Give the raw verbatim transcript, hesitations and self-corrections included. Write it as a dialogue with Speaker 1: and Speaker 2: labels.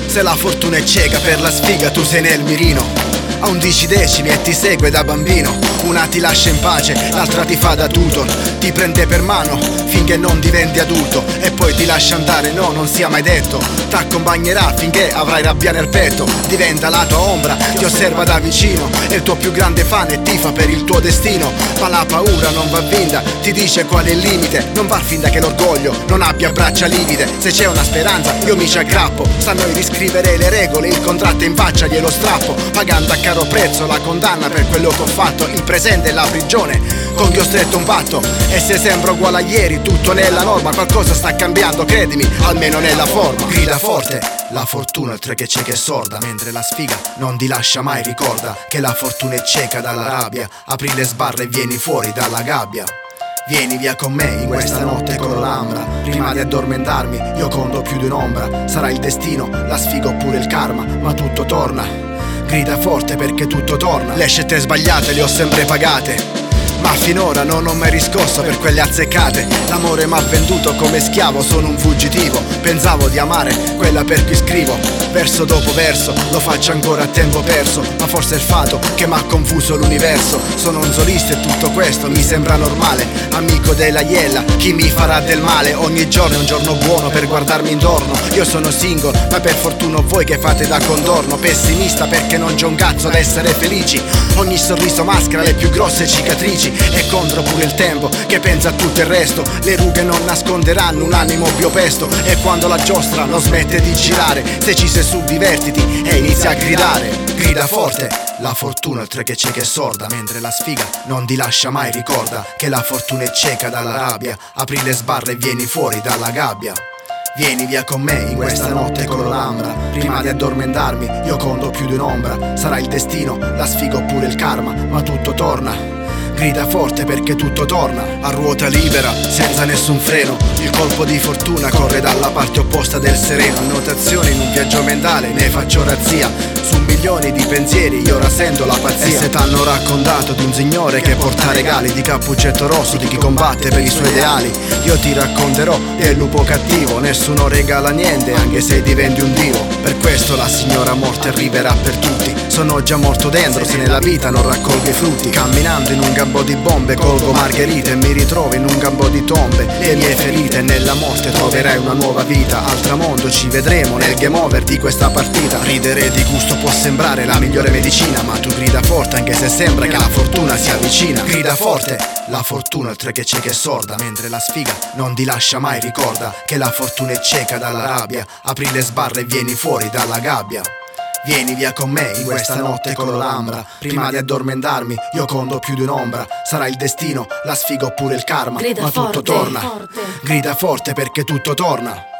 Speaker 1: Se la fortuna è cieca per la sfiga, tu sei nel mirino. A undici decimi e ti segue da bambino. Una ti lascia in pace, l'altra ti fa da tutor. Ti prende per mano finché non diventi adulto e poi ti lascia andare, no, non sia mai detto. T'accompagnerà finché avrai rabbia nel petto. Diventa la tua ombra, ti osserva da vicino. È il tuo più grande fan e tifa per il tuo destino. Ma la paura non va vinta, ti dice qual è il limite. Non far finta che l'orgoglio non abbia braccia livide. Se c'è una speranza io mi ci aggrappo. Sta a noi riscrivere le regole, il contratto in faccia glielo strappo. Pagando a caro prezzo la condanna per quello che ho fatto. Il presente è la prigione con chi ho stretto un patto. E se sembra uguale a ieri, tutto nella norma. Qualcosa sta cambiando, credimi, almeno nella forma. Grida forte, la fortuna oltre che cieca e sorda. Mentre la sfiga non ti lascia mai, ricorda che la fortuna è cieca dalla rabbia. Apri le sbarre e vieni fuori dalla gabbia. Vieni via con me in questa notte con l'ambra. Prima di addormentarmi io conto più di un'ombra. Sarà il destino, la sfiga oppure il karma, ma tutto torna. Grida forte perché tutto torna. Le scelte sbagliate le ho sempre pagate, ma finora non ho mai riscosso per quelle azzeccate. L'amore m'ha venduto come schiavo, sono un fuggitivo. Pensavo di amare quella per cui scrivo, verso dopo verso, lo faccio ancora a tempo perso. Ma forse è il fato che m'ha confuso l'universo. Sono un solista e tutto questo mi sembra normale. Amico della iella, chi mi farà del male? Ogni giorno è un giorno buono per guardarmi intorno. Io sono single, ma per fortuna voi che fate da contorno. Pessimista perché non c'è un cazzo da essere felici. Ogni sorriso maschera le più grosse cicatrici. E contro pure il tempo che pensa a tutto il resto. Le rughe non nasconderanno un animo biopesto. E quando la giostra non smette di girare, se ci sei su divertiti e inizia a gridare. Grida forte, la fortuna oltre che cieca e sorda. Mentre la sfiga non ti lascia mai, ricorda che la fortuna è cieca dalla rabbia. Apri le sbarre e vieni fuori dalla gabbia. Vieni via con me in questa notte con l'ambra. Prima di addormentarmi io conto più di un'ombra. Sarà il destino, la sfiga oppure il karma, ma tutto torna. Grida forte perché tutto torna. A ruota libera, senza nessun freno. Il colpo di fortuna corre dalla parte opposta del sereno. Annotazioni in un viaggio mentale, ne faccio razzia. Su milioni di pensieri io ora sento la pazzia. E se t'hanno raccontato di un signore che porta regali, di cappuccetto rosso, di chi combatte per i suoi ideali, io ti racconterò del lupo cattivo. Nessuno regala niente anche se diventi un dio. Per questo la signora morte arriverà per tutti. Sono già morto dentro se nella vita non raccolgo i frutti. Camminando in un campo di bombe colgo margherite e mi ritrovo in un campo di tombe. Le mie ferite, nella morte troverai una nuova vita. Al tramonto ci vedremo nel game over di questa partita. Ridere di gusto può sembrare la migliore medicina, ma tu grida forte anche se sembra che la fortuna si avvicina. Grida forte, la fortuna oltre che cieca e sorda. Mentre la sfiga non ti lascia mai, ricorda che la fortuna è cieca dalla rabbia. Apri le sbarre e vieni fuori dalla gabbia. Vieni via con me in questa notte con l'ambra. Prima di addormentarmi io conto più di un'ombra. Sarà il destino, la sfiga oppure il karma, ma tutto torna. Grida forte perché tutto torna.